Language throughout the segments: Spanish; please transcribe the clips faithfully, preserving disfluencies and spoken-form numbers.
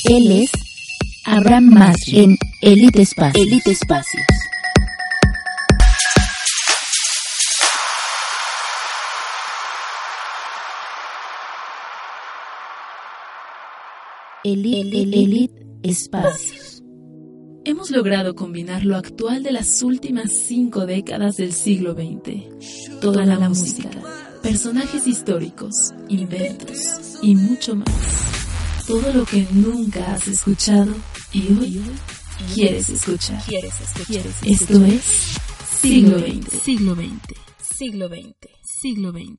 Él es Abraham Masri en Elite Espacios. Elite Espacios. Elite, Elite Espacios. Hemos logrado combinar lo actual de las últimas cinco décadas del siglo veinte. Toda la música, personajes históricos, inventos y mucho más. Todo lo que nunca has escuchado y hoy quieres escuchar. Esto es Siglo veinte. Siglo veinte. Siglo veinte. Siglo veinte.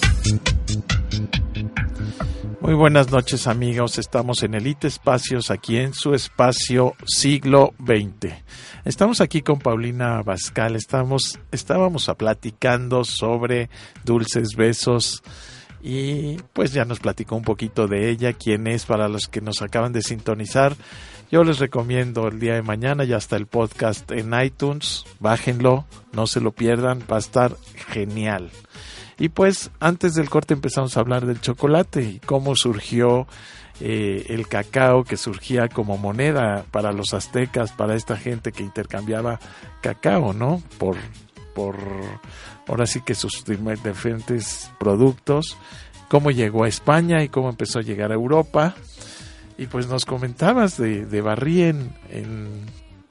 Muy buenas noches, amigos. Estamos en Elite Espacios, aquí en su espacio Siglo veinte. Estamos aquí con Paulina Abascal. Estamos, estábamos platicando sobre Dulces Besos y pues ya nos platicó un poquito de ella, quién es, para los que nos acaban de sintonizar. Yo les recomiendo el día de mañana, ya está el podcast en iTunes, bájenlo, no se lo pierdan, va a estar genial. Y pues antes del corte empezamos a hablar del chocolate y cómo surgió eh, el cacao, que surgía como moneda para los aztecas, para esta gente que intercambiaba cacao, ¿no? Por, por ahora sí que sus diferentes productos, cómo llegó a España y cómo empezó a llegar a Europa. Y pues nos comentabas de, de Barry en, en,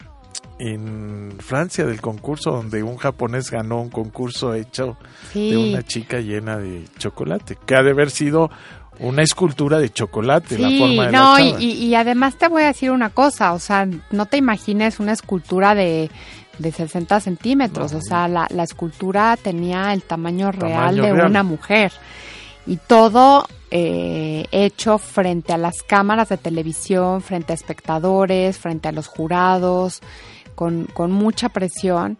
en Francia, del concurso donde un japonés ganó un concurso hecho sí. de una chica llena de chocolate, que ha de haber sido una escultura de chocolate, sí, la forma de no, la chava. Y, y además te voy a decir una cosa, o sea, no te imagines una escultura de, de sesenta centímetros, no, o sea, la, la escultura tenía el tamaño real tamaño de real. Una mujer. Y todo eh, hecho frente a las cámaras de televisión, frente a espectadores, frente a los jurados, con, con mucha presión.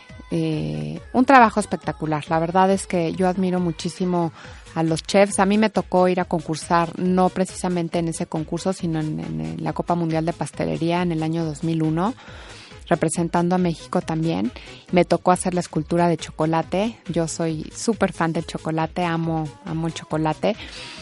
Eh, un trabajo espectacular. La verdad es que yo admiro muchísimo a los chefs. A mí me tocó ir a concursar, no precisamente en ese concurso, sino en, en la Copa Mundial de Pastelería en el año dos mil uno. Representando a México también. Me tocó hacer la escultura de chocolate. Yo soy súper fan del chocolate, amo, amo el chocolate.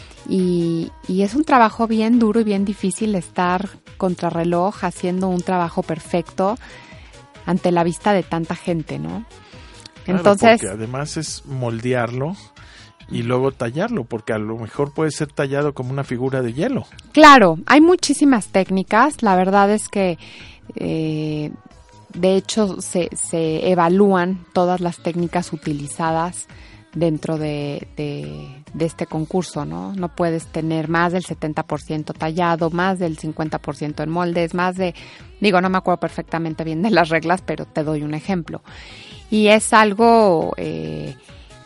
Y, y es un trabajo bien duro y bien difícil estar contrarreloj haciendo un trabajo perfecto ante la vista de tanta gente, ¿no? Claro, entonces, porque además es moldearlo y luego tallarlo, porque a lo mejor puede ser tallado como una figura de hielo. Claro, hay muchísimas técnicas. La verdad es que eh, de hecho, se, se evalúan todas las técnicas utilizadas dentro de, de, de este concurso, ¿no? No puedes tener más del setenta por ciento tallado, más del cincuenta por ciento en moldes, más de... Digo, no me acuerdo perfectamente bien de las reglas, pero te doy un ejemplo. Y es algo eh,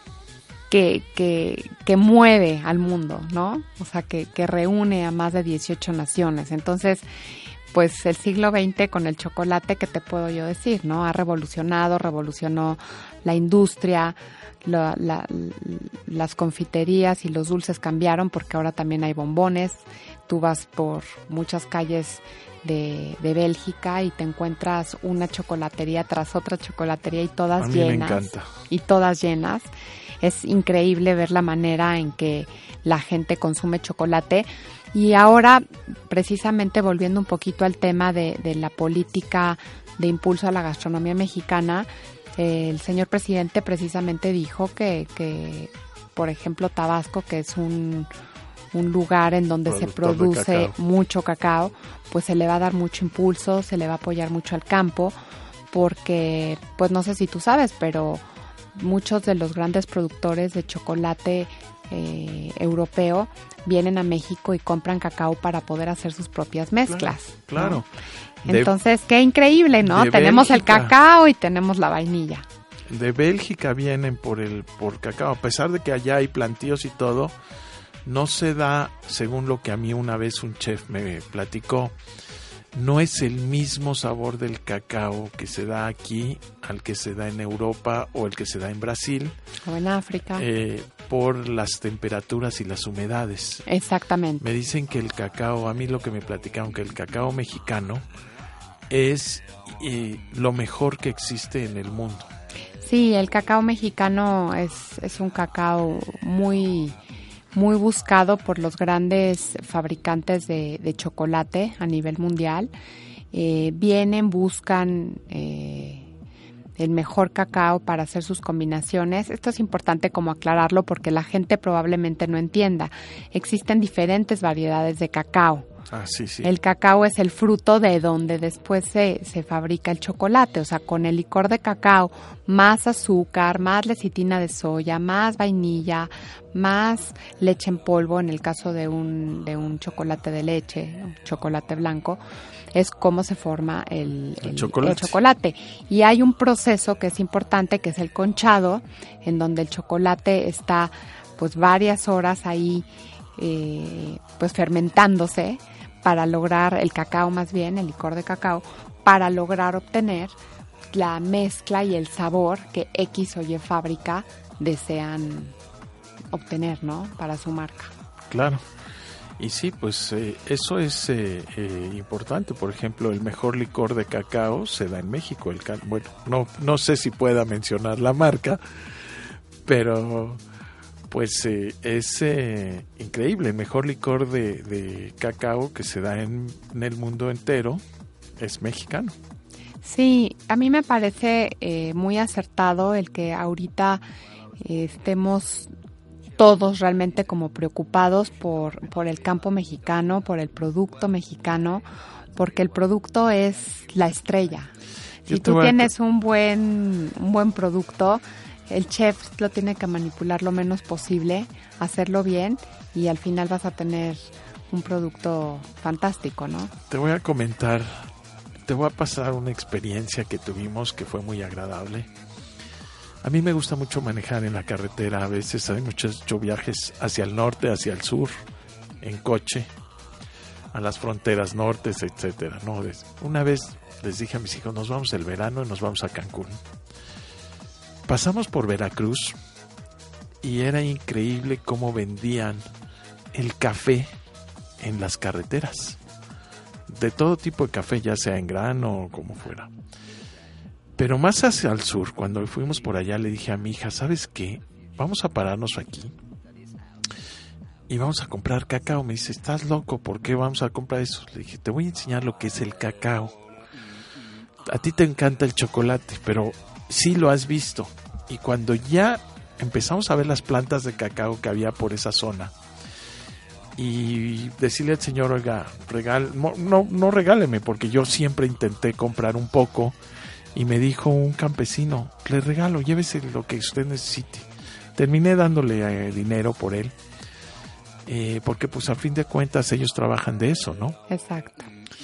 que, que, que mueve al mundo, ¿no? O sea, que, que reúne a más de dieciocho naciones. Entonces, pues el siglo veinte con el chocolate, ¿qué te puedo yo decir, no? Ha revolucionado, revolucionó la industria, la, la, las confiterías y los dulces cambiaron porque ahora también hay bombones. Tú vas por muchas calles de, de Bélgica y te encuentras una chocolatería tras otra chocolatería y todas a mí llenas. Me encanta. Y todas llenas. Es increíble ver la manera en que la gente consume chocolate. Y ahora, precisamente volviendo un poquito al tema de, de la política de impulso a la gastronomía mexicana, eh, el señor presidente precisamente dijo que, que, por ejemplo, Tabasco, que es un, un lugar en donde Productor se produce cacao. mucho cacao, pues se le va a dar mucho impulso, se le va a apoyar mucho al campo, porque, pues no sé si tú sabes, pero muchos de los grandes productores de chocolate eh, europeo vienen a México y compran cacao para poder hacer sus propias mezclas. Claro. ¿no? Entonces, de, qué increíble, ¿no? Tenemos Bélgica, el cacao y tenemos la vainilla. De Bélgica vienen por el por cacao, a pesar de que allá hay plantíos y todo, no se da, según lo que a mí una vez un chef me platicó, no es el mismo sabor del cacao que se da aquí al que se da en Europa o el que se da en Brasil. O en África. Eh, por las temperaturas y las humedades. Exactamente. Me dicen que el cacao, a mí lo que me platicaron, que el cacao mexicano es eh, lo mejor que existe en el mundo. Sí, el cacao mexicano es, es un cacao muy... muy buscado por los grandes fabricantes de, de chocolate a nivel mundial. Eh, vienen, buscan eh, el mejor cacao para hacer sus combinaciones. Esto es importante como aclararlo porque la gente probablemente no entienda. Existen diferentes variedades de cacao. Ah, sí, sí. El cacao es el fruto de donde después se, se fabrica el chocolate, o sea, con el licor de cacao, más azúcar, más lecitina de soya, más vainilla, más leche en polvo, en el caso de un, de un chocolate de leche, un chocolate blanco, es cómo se forma el, el, el, chocolate. el chocolate. Y hay un proceso que es importante, que es el conchado, en donde el chocolate está pues varias horas ahí eh, pues fermentándose, para lograr el cacao, más bien el licor de cacao, para lograr obtener la mezcla y el sabor que X o Y fábrica desean obtener, ¿no? Para su marca. Claro. Y sí, pues eh, eso es eh, eh, importante. Por ejemplo, el mejor licor de cacao se da en México. El ca- bueno, no, no sé si pueda mencionar la marca, pero pues eh, es eh, increíble. El mejor licor de, de cacao que se da en, en el mundo entero es mexicano. Sí, a mí me parece eh, muy acertado el que ahorita eh, estemos todos realmente como preocupados por, por el campo mexicano, por el producto mexicano, porque el producto es la estrella. Si tú tienes un buen, un buen producto, el chef lo tiene que manipular lo menos posible, hacerlo bien y al final vas a tener un producto fantástico, ¿no? Te voy a comentar, te voy a pasar una experiencia que tuvimos que fue muy agradable. A mí me gusta mucho manejar en la carretera, a veces hay muchos viajes hacia el norte, hacia el sur, en coche, a las fronteras nortes, etcétera, ¿no? Una vez les dije a mis hijos, nos vamos el verano y nos vamos a Cancún. Pasamos por Veracruz y era increíble cómo vendían el café en las carreteras. De todo tipo de café, ya sea en grano o como fuera. Pero más hacia el sur, cuando fuimos por allá, le dije a mi hija, ¿sabes qué? Vamos a pararnos aquí y vamos a comprar cacao. Me dice, ¿estás loco? ¿Por qué vamos a comprar eso? Le dije, te voy a enseñar lo que es el cacao. A ti te encanta el chocolate, pero sí lo has visto. Y cuando ya empezamos a ver las plantas de cacao que había por esa zona y decirle al señor, oiga, regal, no, no, no regáleme, porque yo siempre intenté comprar un poco y me dijo un campesino, le regalo, llévese lo que usted necesite. Terminé dándole eh, dinero por él, eh, porque pues a fin de cuentas ellos trabajan de eso, ¿no? Exacto.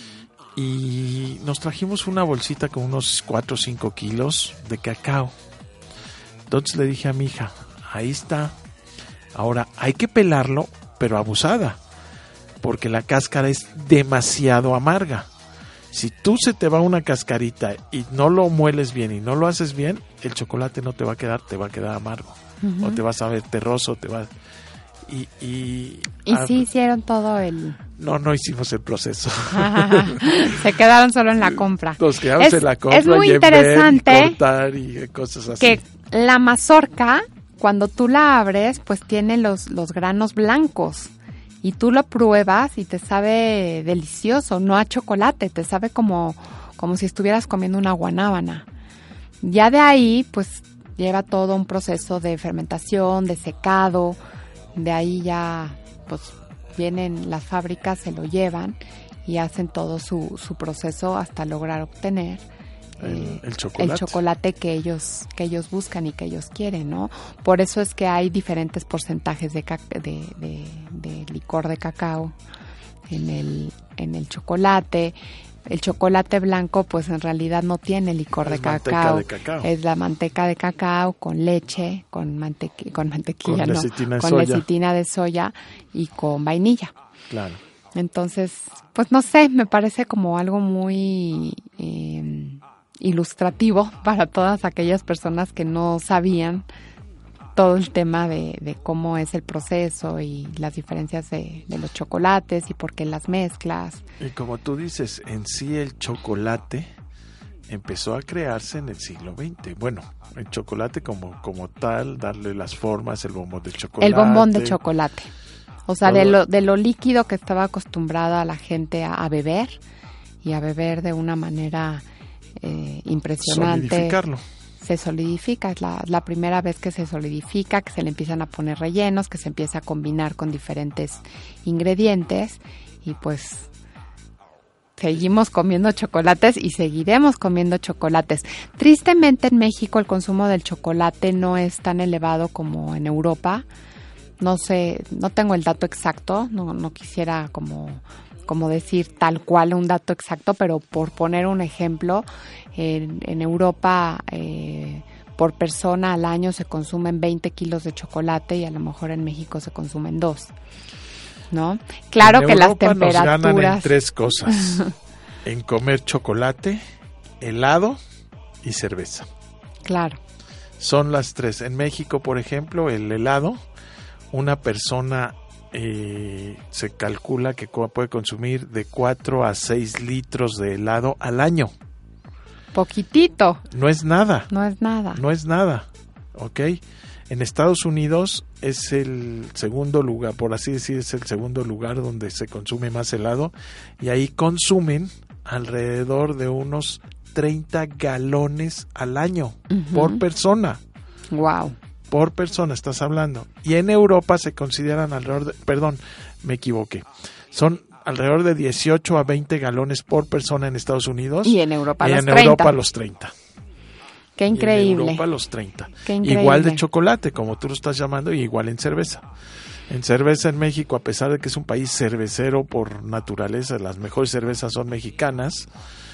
Y nos trajimos una bolsita con unos cuatro o cinco kilos de cacao. Entonces le dije a mi hija, ahí está. Ahora hay que pelarlo, pero abusada, porque la cáscara es demasiado amarga. Si tú se te va una cascarita y no lo mueles bien y no lo haces bien, el chocolate no te va a quedar, te va a quedar amargo. Uh-huh. O te vas a ver terroso, te va y y, ¿Y a... sí hicieron todo el... No, no hicimos el proceso. Se quedaron solo en la compra. Nos quedamos es, en la compra. Es muy y interesante ver, y cortar y cosas así. Que la mazorca, cuando tú la abres, pues tiene los, los granos blancos. Y tú lo pruebas y te sabe delicioso, no a chocolate, te sabe como, como si estuvieras comiendo una guanábana. Ya de ahí, pues lleva todo un proceso de fermentación, de secado. De ahí ya, pues vienen las fábricas, se lo llevan y hacen todo su, su proceso hasta lograr obtener el, eh, el, chocolate. el chocolate que ellos que ellos buscan y que ellos quieren, ¿no? Por eso es que hay diferentes porcentajes de, caca- de, de, de licor de cacao en el en el chocolate. El chocolate blanco, pues en realidad no tiene licor de cacao. de cacao. Es la manteca de cacao con leche, con, mantequi- con mantequilla, con no, lecitina de con soya. lecitina de soya y con vainilla. Claro. Entonces, pues no sé, me parece como algo muy eh, ilustrativo para todas aquellas personas que no sabían todo el tema de, de cómo es el proceso y las diferencias de, de los chocolates y por qué las mezclas. Y como tú dices, en sí el chocolate empezó a crearse en el siglo veinte. Bueno, el chocolate como, como tal, darle las formas, el bombón del chocolate. El bombón de chocolate. O sea, Todo. de lo, de lo líquido que estaba acostumbrada la gente a, a beber y a beber de una manera eh, impresionante. Solidificarlo. Se solidifica, es la, la primera vez que se solidifica, que se le empiezan a poner rellenos, que se empieza a combinar con diferentes ingredientes y pues seguimos comiendo chocolates y seguiremos comiendo chocolates. Tristemente en México el consumo del chocolate no es tan elevado como en Europa. No sé, no tengo el dato exacto, no, no quisiera como, como decir tal cual un dato exacto, pero por poner un ejemplo, en, en Europa eh, por persona al año se consumen veinte kilos de chocolate y a lo mejor en México se consumen dos, ¿no? Claro en que Europa las temperaturas... nos ganan en tres cosas, en comer chocolate, helado y cerveza. Claro. Son las tres. En México, por ejemplo, el helado, una persona eh, se calcula que puede consumir de cuatro a seis litros de helado al año. Poquitito. No es nada. No es nada. No es nada, ¿ok? En Estados Unidos es el segundo lugar, por así decir, es el segundo lugar donde se consume más helado y ahí consumen alrededor de unos treinta galones al año uh-huh. por persona. Wow. Por persona estás hablando. Y en Europa se consideran alrededor de, perdón, me equivoqué. Son alrededor de dieciocho a veinte galones por persona en Estados Unidos. Y en Europa y los en treinta. Europa los treinta. Qué increíble. Y en Europa los treinta. Qué increíble. Igual de chocolate, como tú lo estás llamando, y igual en cerveza. En cerveza en México, a pesar de que es un país cervecero por naturaleza, las mejores cervezas son mexicanas.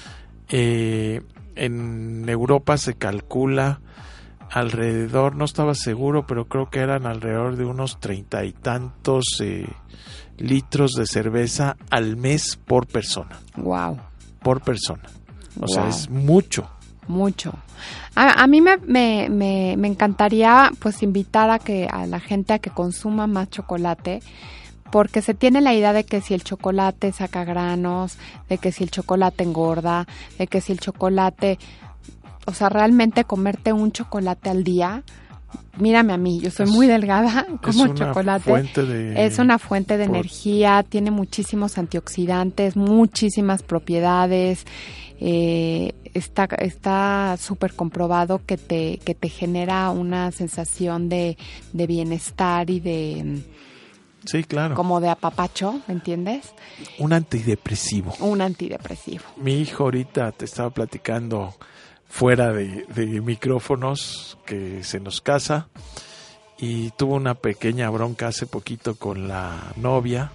Eh, en Europa se calcula alrededor, no estaba seguro, pero creo que eran alrededor de unos treinta y tantos eh, litros de cerveza al mes por persona. Wow. Por persona. O wow. sea, es mucho. Mucho. A, a mí me, me, me, me encantaría pues invitar a que a la gente a que consuma más chocolate, porque se tiene la idea de que si el chocolate saca granos, de que si el chocolate engorda, de que si el chocolate, o sea, realmente comerte un chocolate al día, mírame a mí, yo soy es, muy delgada, como es una chocolate, fuente de, es una fuente de por, energía, tiene muchísimos antioxidantes, muchísimas propiedades, eh, está está súper comprobado que te que te genera una sensación de, de bienestar y de sí, claro, como de apapacho, ¿entiendes? Un antidepresivo. Un antidepresivo. Mi hijo ahorita te estaba platicando fuera de, de micrófonos que se nos casa y tuvo una pequeña bronca hace poquito con la novia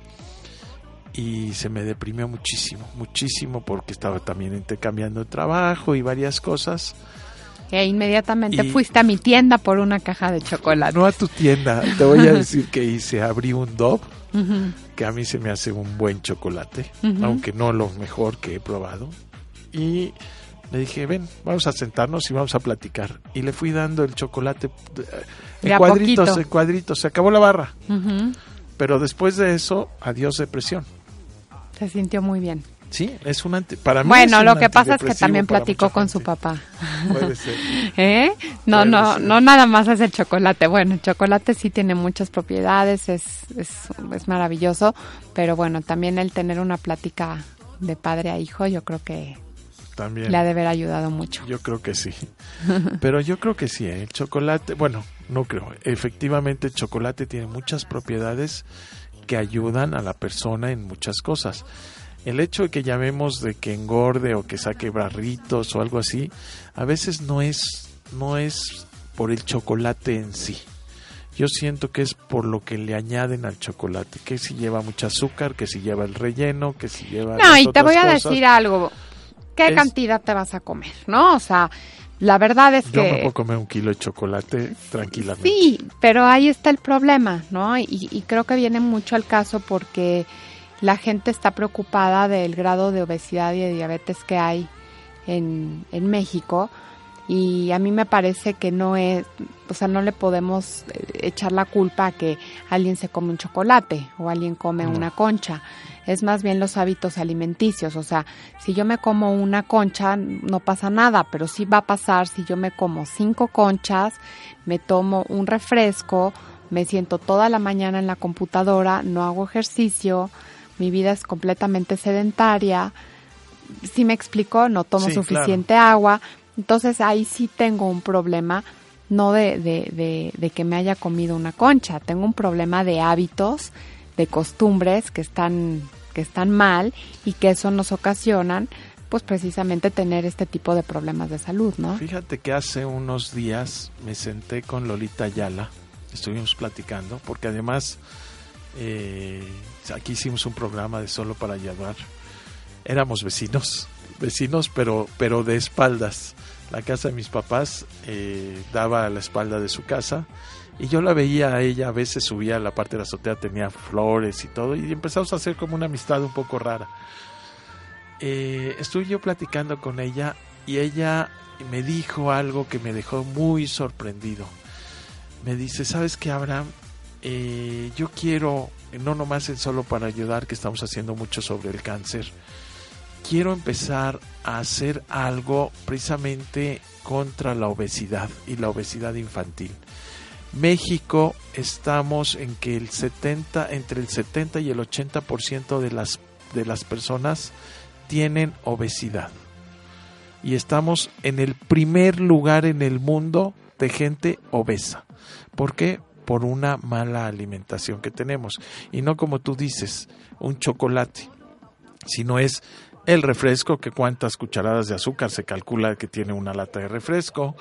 y se me deprimió muchísimo, muchísimo porque estaba también intercambiando de trabajo y varias cosas. E inmediatamente y fuiste a mi tienda por una caja de chocolate. No a tu tienda, te voy a decir que hice, abrí un Dove, uh-huh. que a mí se me hace un buen chocolate, uh-huh. aunque no lo mejor que he probado. Y le dije, ven, vamos a sentarnos y vamos a platicar. Y le fui dando el chocolate en de cuadritos, poquito. en cuadritos. Se acabó la barra. Uh-huh. Pero después de eso, adiós depresión. Se sintió muy bien. Sí, es un anti, para mí bueno, es un lo que pasa es que antidepresivo también para platicó mucha con gente. su papá. Puede ser. ¿Eh? No, Puede no, ser. no nada más es el chocolate. Bueno, el chocolate sí tiene muchas propiedades, es, es, es maravilloso, pero bueno, también el tener una plática de padre a hijo, yo creo que También. le ha de haber ayudado mucho. Yo creo que sí. Pero yo creo que sí, ¿eh? El chocolate, bueno, no creo. Efectivamente, el chocolate tiene muchas propiedades que ayudan a la persona en muchas cosas. El hecho de que llamemos de que engorde o que saque barritos o algo así, a veces no es, no es por el chocolate en sí. Yo siento que es por lo que le añaden al chocolate, que si lleva mucho azúcar, que si lleva el relleno, que si lleva No, las y te otras voy a cosas. decir algo. ¿Qué Es- cantidad te vas a comer? ¿No? O sea, la verdad es Yo me que... puedo comer un kilo de chocolate tranquilamente. Sí, pero ahí está el problema, ¿no? Y, y creo que viene mucho al caso porque la gente está preocupada del grado de obesidad y de diabetes que hay en, en México, y a mí me parece que no es, o sea, no le podemos eh, echar la culpa a que alguien se come un chocolate o alguien come No. una concha. Es más bien los hábitos alimenticios. O sea, si yo me como una concha no pasa nada, pero sí va a pasar si yo me como cinco conchas, me tomo un refresco me siento toda la mañana en la computadora, no hago ejercicio, mi vida es completamente sedentaria. Si me explico, no tomo sí, suficiente claro. agua. Entonces ahí sí tengo un problema, no de, de, de, de que me haya comido una concha, tengo un problema de hábitos, de costumbres que están, que están mal y que eso nos ocasionan pues precisamente tener este tipo de problemas de salud, ¿no? Fíjate que hace unos días me senté con Lolita Ayala, estuvimos platicando, porque además eh, aquí hicimos un programa de Solo para Llevar. Éramos vecinos, vecinos pero pero de espaldas. La casa de mis papás eh, daba a la espalda de su casa y yo la veía a ella, a veces subía a la parte de la azotea, tenía flores y todo, y empezamos a hacer como una amistad un poco rara. Eh, estuve yo platicando con ella y ella me dijo algo que me dejó muy sorprendido. Me dice, ¿sabes qué, Abraham? Eh, yo quiero, no nomás en Solo para Ayudar, que estamos haciendo mucho sobre el cáncer, quiero empezar a hacer algo precisamente contra la obesidad y la obesidad infantil. México estamos en que el setenta, entre el setenta y el ochenta por ciento de las de las personas tienen obesidad. Y estamos en el primer lugar en el mundo de gente obesa. ¿Por qué? Por una mala alimentación que tenemos. Y no como tú dices, un chocolate, sino es el refresco, que cuántas cucharadas de azúcar se calcula que tiene una lata de refresco,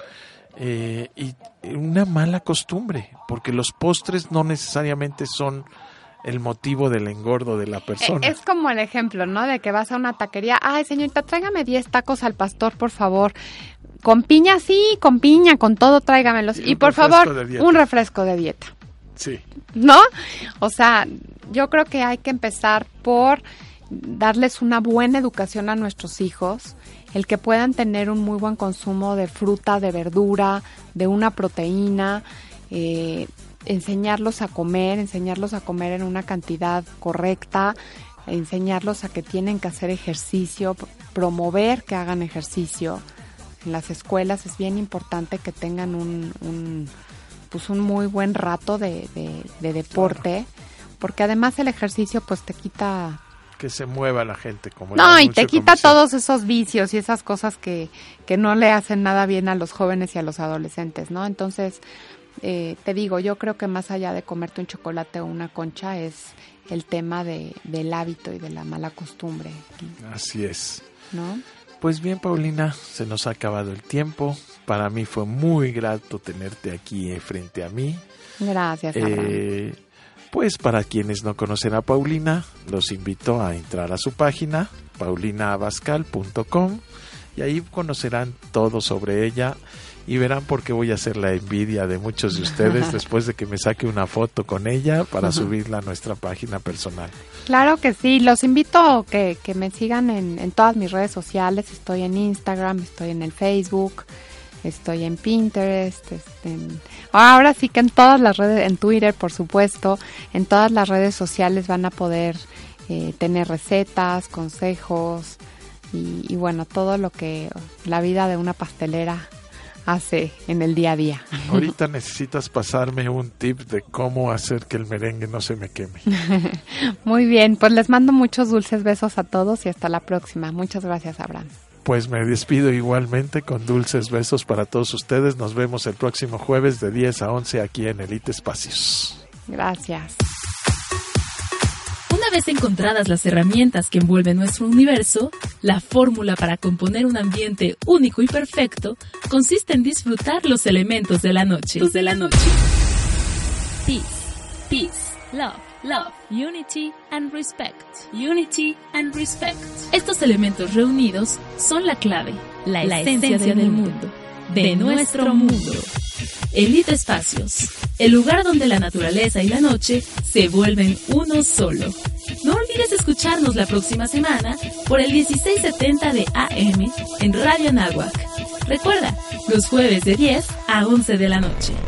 eh, y una mala costumbre, porque los postres no necesariamente son el motivo del engordo de la persona. Es como el ejemplo, ¿no? De que vas a una taquería, ay, señorita, tráigame diez tacos al pastor, por favor. Con piña, sí, con piña, con todo, tráigamelos. Y, y por favor, un refresco de dieta. Sí. ¿No? O sea, yo creo que hay que empezar por darles una buena educación a nuestros hijos, el que puedan tener un muy buen consumo de fruta, de verdura, de una proteína, eh, enseñarlos a comer, enseñarlos a comer en una cantidad correcta, enseñarlos a que tienen que hacer ejercicio, promover que hagan ejercicio. En las escuelas es bien importante que tengan un, un pues un muy buen rato de, de, de deporte, claro. Porque además el ejercicio pues te quita... Que se mueva la gente. Como no, y te quita comercial. Todos esos vicios y esas cosas que, que no le hacen nada bien a los jóvenes y a los adolescentes, ¿no? Entonces, eh, te digo, yo creo que más allá de comerte un chocolate o una concha es el tema de, del hábito y de la mala costumbre. Así es. ¿No? Pues bien, Paulina, se nos ha acabado el tiempo. Para mí fue muy grato tenerte aquí eh, frente a mí. Gracias, Abraham. Eh, pues para quienes no conocen a Paulina, los invito a entrar a su página, paulina abascal punto com, y ahí conocerán todo sobre ella y verán por qué voy a hacer la envidia de muchos de ustedes después de que me saque una foto con ella para subirla a nuestra página personal. Claro que sí, los invito a que, que me sigan en, en todas mis redes sociales. Estoy en Instagram, estoy en el Facebook, estoy en Pinterest, este, en, ahora sí que en todas las redes, en Twitter por supuesto, en todas las redes sociales van a poder eh, tener recetas, consejos y, y bueno, todo lo que la vida de una pastelera hace en el día a día. Ahorita necesitas pasarme un tip de cómo hacer que el merengue no se me queme. Muy bien, pues les mando muchos dulces besos a todos y hasta la próxima. Muchas gracias, Abraham. Pues me despido igualmente con dulces besos para todos ustedes. Nos vemos el próximo jueves de diez a once aquí en Elite Espacios. Gracias. Una vez encontradas las herramientas que envuelven nuestro universo, la fórmula para componer un ambiente único y perfecto consiste en disfrutar los elementos de la noche. Los de la noche. Peace, peace, love, love, unity and respect. Unity and respect. Estos elementos reunidos son la clave, la, la esencia, esencia del mundo, de nuestro mundo. Elite Espacios, el lugar donde la naturaleza y la noche se vuelven uno solo. No olvides escucharnos la próxima semana por el dieciséis setenta de A M en Radio Anáhuac. Recuerda, los jueves de diez a once de la noche.